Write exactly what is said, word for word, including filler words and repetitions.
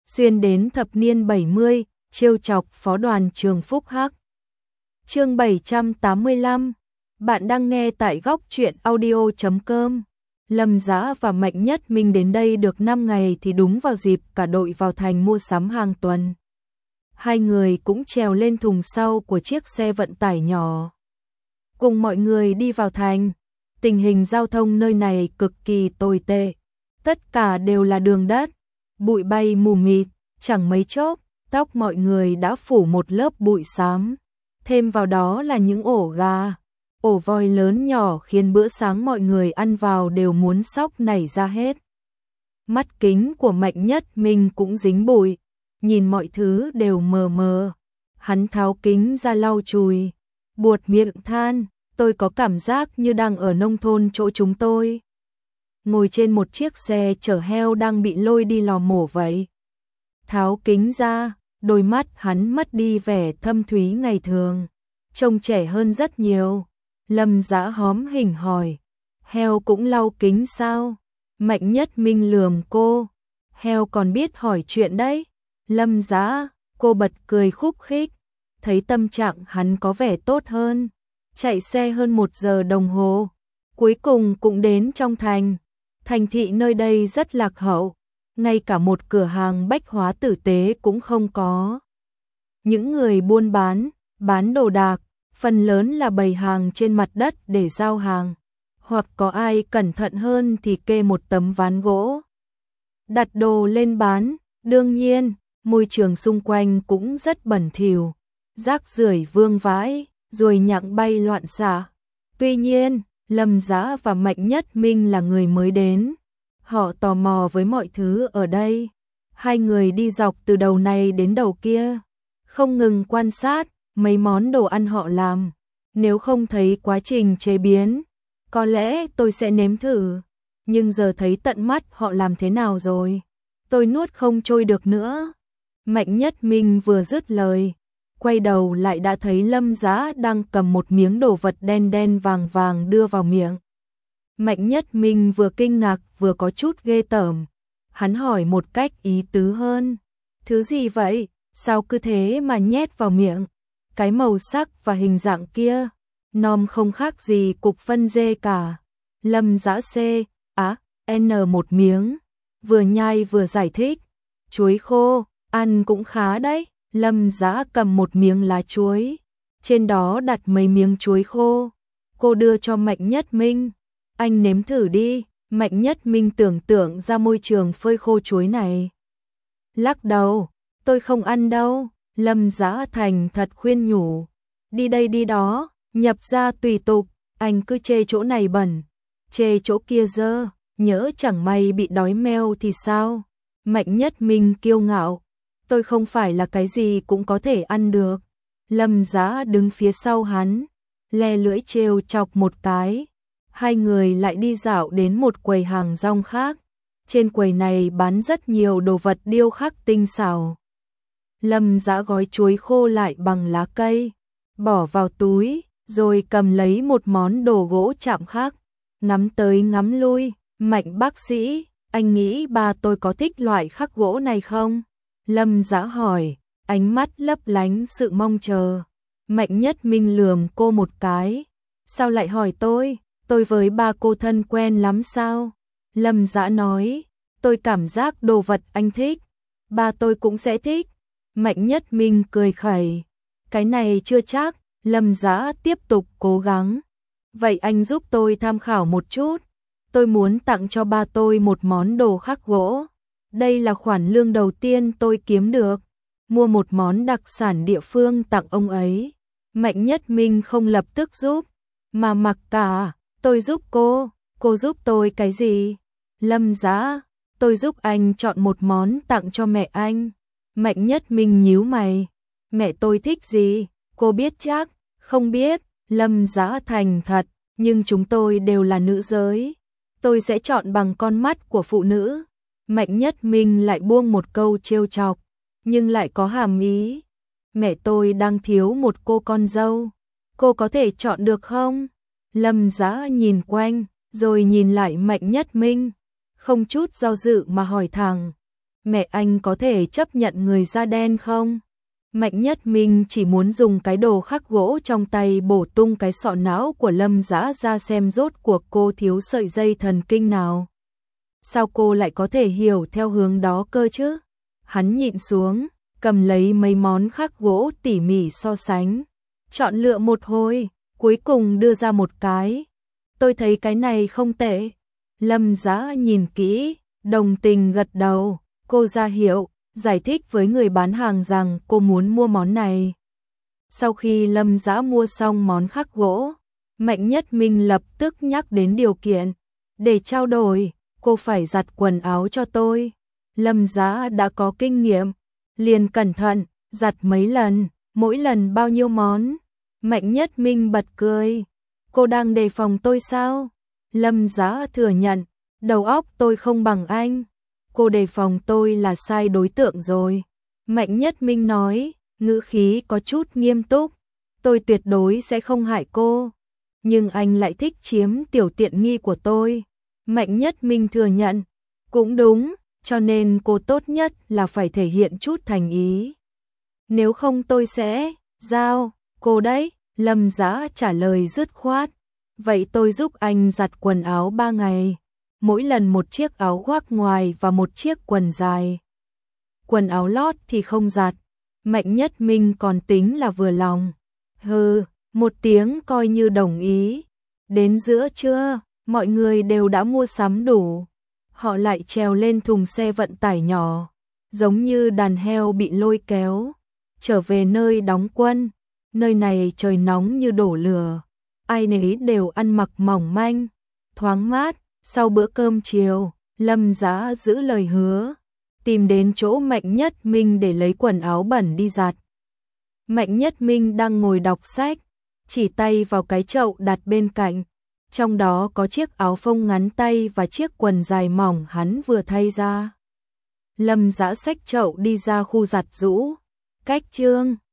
xuyên đến thập niên bảy mươi, trêu chọc phó đoàn trường Phúc Hắc. Chương bảy trăm tám mươi lăm, bạn đang nghe tại góc truyện audio chấm com. Lâm Dã và Mạnh Nhất Minh đến đây được năm ngày thì đúng vào dịp cả đội vào thành mua sắm hàng tuần. Hai người cũng trèo lên thùng sau của chiếc xe vận tải nhỏ. Cùng mọi người đi vào thành, tình hình giao thông nơi này cực kỳ tồi tệ. Tất cả đều là đường đất, bụi bay mù mịt, chẳng mấy chốc, tóc mọi người đã phủ một lớp bụi xám. Thêm vào đó là những ổ gà, ổ voi lớn nhỏ khiến bữa sáng mọi người ăn vào đều muốn sóc nảy ra hết. Mắt kính của Mạnh Nhất Minh cũng dính bụi, nhìn mọi thứ đều mờ mờ. Hắn tháo kính ra lau chùi, buột miệng than, tôi có cảm giác như đang ở nông thôn chỗ chúng tôi. Ngồi trên một chiếc xe chở heo đang bị lôi đi lò mổ vậy. Tháo kính ra, đôi mắt hắn mất đi vẻ thâm thúy ngày thường, trông trẻ hơn rất nhiều. Lâm Dã hóm hỉnh hỏi, heo cũng lau kính sao? Mạnh Nhất Minh lườm cô, heo còn biết hỏi chuyện đấy. Lâm Dã, cô bật cười khúc khích, thấy tâm trạng hắn có vẻ tốt hơn. Chạy xe hơn một giờ đồng hồ, cuối cùng cũng đến trong thành. Thành thị nơi đây rất lạc hậu, ngay cả một cửa hàng bách hóa tử tế cũng không có. Những người buôn bán, bán đồ đạc, phần lớn là bày hàng trên mặt đất để giao hàng, hoặc có ai cẩn thận hơn thì kê một tấm ván gỗ, đặt đồ lên bán. Đương nhiên, môi trường xung quanh cũng rất bẩn thỉu, rác rưởi vương vãi, ruồi nhặng bay loạn xạ. Tuy nhiên, Lâm Dã và Mạnh Nhất Minh là người mới đến, họ tò mò với mọi thứ ở đây. Hai người đi dọc từ đầu này đến đầu kia, không ngừng quan sát mấy món đồ ăn họ làm. Nếu không thấy quá trình chế biến, có lẽ tôi sẽ nếm thử, nhưng giờ thấy tận mắt họ làm thế nào rồi, tôi nuốt không trôi được nữa. Mạnh Nhất Minh vừa dứt lời, quay đầu lại đã thấy Lâm Dã đang cầm một miếng đồ vật đen đen vàng vàng đưa vào miệng. Mạnh Nhất Minh vừa kinh ngạc vừa có chút ghê tởm. Hắn hỏi một cách ý tứ hơn, thứ gì vậy, sao cứ thế mà nhét vào miệng? Cái màu sắc và hình dạng kia, nom không khác gì cục phân dê cả. Lâm Dã C, á, N một miếng, vừa nhai vừa giải thích, chuối khô, ăn cũng khá đấy. Lâm Dã cầm một miếng lá chuối, trên đó đặt mấy miếng chuối khô. Cô đưa cho Mạnh Nhất Minh, anh nếm thử đi. Mạnh Nhất Minh tưởng tượng ra môi trường phơi khô chuối này, lắc đầu, tôi không ăn đâu. Lâm Dã thành thật khuyên nhủ, đi đây đi đó, nhập ra tùy tục, anh cứ chê chỗ này bẩn, chê chỗ kia dơ, nhỡ chẳng may bị đói meo thì sao? Mạnh Nhất Minh kiêu ngạo, tôi không phải là cái gì cũng có thể ăn được. Lâm Dã đứng phía sau hắn, le lưỡi trêu chọc một cái. Hai người lại đi dạo đến một quầy hàng rong khác. Trên quầy này bán rất nhiều đồ vật điêu khắc tinh xảo. Lâm Dã gói chuối khô lại bằng lá cây, bỏ vào túi, rồi cầm lấy một món đồ gỗ chạm khắc, ngắm tới ngắm lui. Mạnh bác sĩ, anh nghĩ ba tôi có thích loại khắc gỗ này không? Lâm Dã hỏi, ánh mắt lấp lánh sự mong chờ. Mạnh Nhất Minh lườm cô một cái, sao lại hỏi tôi, tôi với ba cô thân quen lắm sao? Lâm Dã nói, tôi cảm giác đồ vật anh thích, ba tôi cũng sẽ thích. Mạnh Nhất Minh cười khẩy, cái này chưa chắc. Lâm Dã tiếp tục cố gắng, vậy anh giúp tôi tham khảo một chút, tôi muốn tặng cho ba tôi một món đồ khắc gỗ. Đây là khoản lương đầu tiên tôi kiếm được, mua một món đặc sản địa phương tặng ông ấy. Mạnh Nhất Minh không lập tức giúp, mà mặc cả, tôi giúp cô, cô giúp tôi cái gì? Lâm Dã, tôi giúp anh chọn một món tặng cho mẹ anh. Mạnh Nhất Minh nhíu mày, mẹ tôi thích gì, cô biết chắc? Không biết. Lâm Dã thành thật, nhưng chúng tôi đều là nữ giới, tôi sẽ chọn bằng con mắt của phụ nữ. Mạnh Nhất Minh lại buông một câu trêu chọc, nhưng lại có hàm ý. Mẹ tôi đang thiếu một cô con dâu, cô có thể chọn được không? Lâm Dã nhìn quanh, rồi nhìn lại Mạnh Nhất Minh, không chút do dự mà hỏi thẳng. mẹ anh có thể chấp nhận người da đen không? Mạnh Nhất Minh chỉ muốn dùng cái đồ khắc gỗ trong tay bổ tung cái sọ não của Lâm Dã ra xem rốt cuộc cô thiếu sợi dây thần kinh nào. Sao cô lại có thể hiểu theo hướng đó cơ chứ? Hắn nhịn xuống, cầm lấy mấy món khắc gỗ tỉ mỉ so sánh, chọn lựa một hồi, cuối cùng đưa ra một cái. Tôi thấy cái này không tệ. Lâm Dã nhìn kỹ, đồng tình gật đầu, cô ra hiệu, giải thích với người bán hàng rằng cô muốn mua món này. Sau khi Lâm Dã mua xong món khắc gỗ, Mạnh Nhất Minh lập tức nhắc đến điều kiện. Để trao đổi, cô phải giặt quần áo cho tôi. Lâm Dã đã có kinh nghiệm, liền cẩn thận, giặt mấy lần, mỗi lần bao nhiêu món. Mạnh Nhất Minh bật cười. Cô đang đề phòng tôi sao? Lâm Dã thừa nhận, đầu óc tôi không bằng anh. Cô đề phòng tôi là sai đối tượng rồi. Mạnh Nhất Minh nói, ngữ khí có chút nghiêm túc. Tôi tuyệt đối sẽ không hại cô. Nhưng anh lại thích chiếm tiểu tiện nghi của tôi. Mạnh Nhất Minh thừa nhận, cũng đúng, cho nên cô tốt nhất là phải thể hiện chút thành ý. Nếu không tôi sẽ giao cô đấy. Lâm Dã trả lời dứt khoát. Vậy tôi giúp anh giặt quần áo ba ngày. Mỗi lần một chiếc áo khoác ngoài và một chiếc quần dài. Quần áo lót thì không giặt. Mạnh Nhất Minh còn tính là vừa lòng. Hừ, một tiếng coi như đồng ý. Đến giữa trưa, mọi người đều đã mua sắm đủ. Họ lại trèo lên thùng xe vận tải nhỏ, giống như đàn heo bị lôi kéo, trở về nơi đóng quân. Nơi này trời nóng như đổ lửa, ai nấy đều ăn mặc mỏng manh, thoáng mát. Sau bữa cơm chiều, Lâm Dã giữ lời hứa, tìm đến chỗ Mạnh Nhất Minh để lấy quần áo bẩn đi giặt. Mạnh Nhất Minh đang ngồi đọc sách, chỉ tay vào cái chậu đặt bên cạnh, trong đó có chiếc áo phông ngắn tay và chiếc quần dài mỏng hắn vừa thay ra. Lâm Dã xách chậu đi ra khu giặt giũ, cách Trương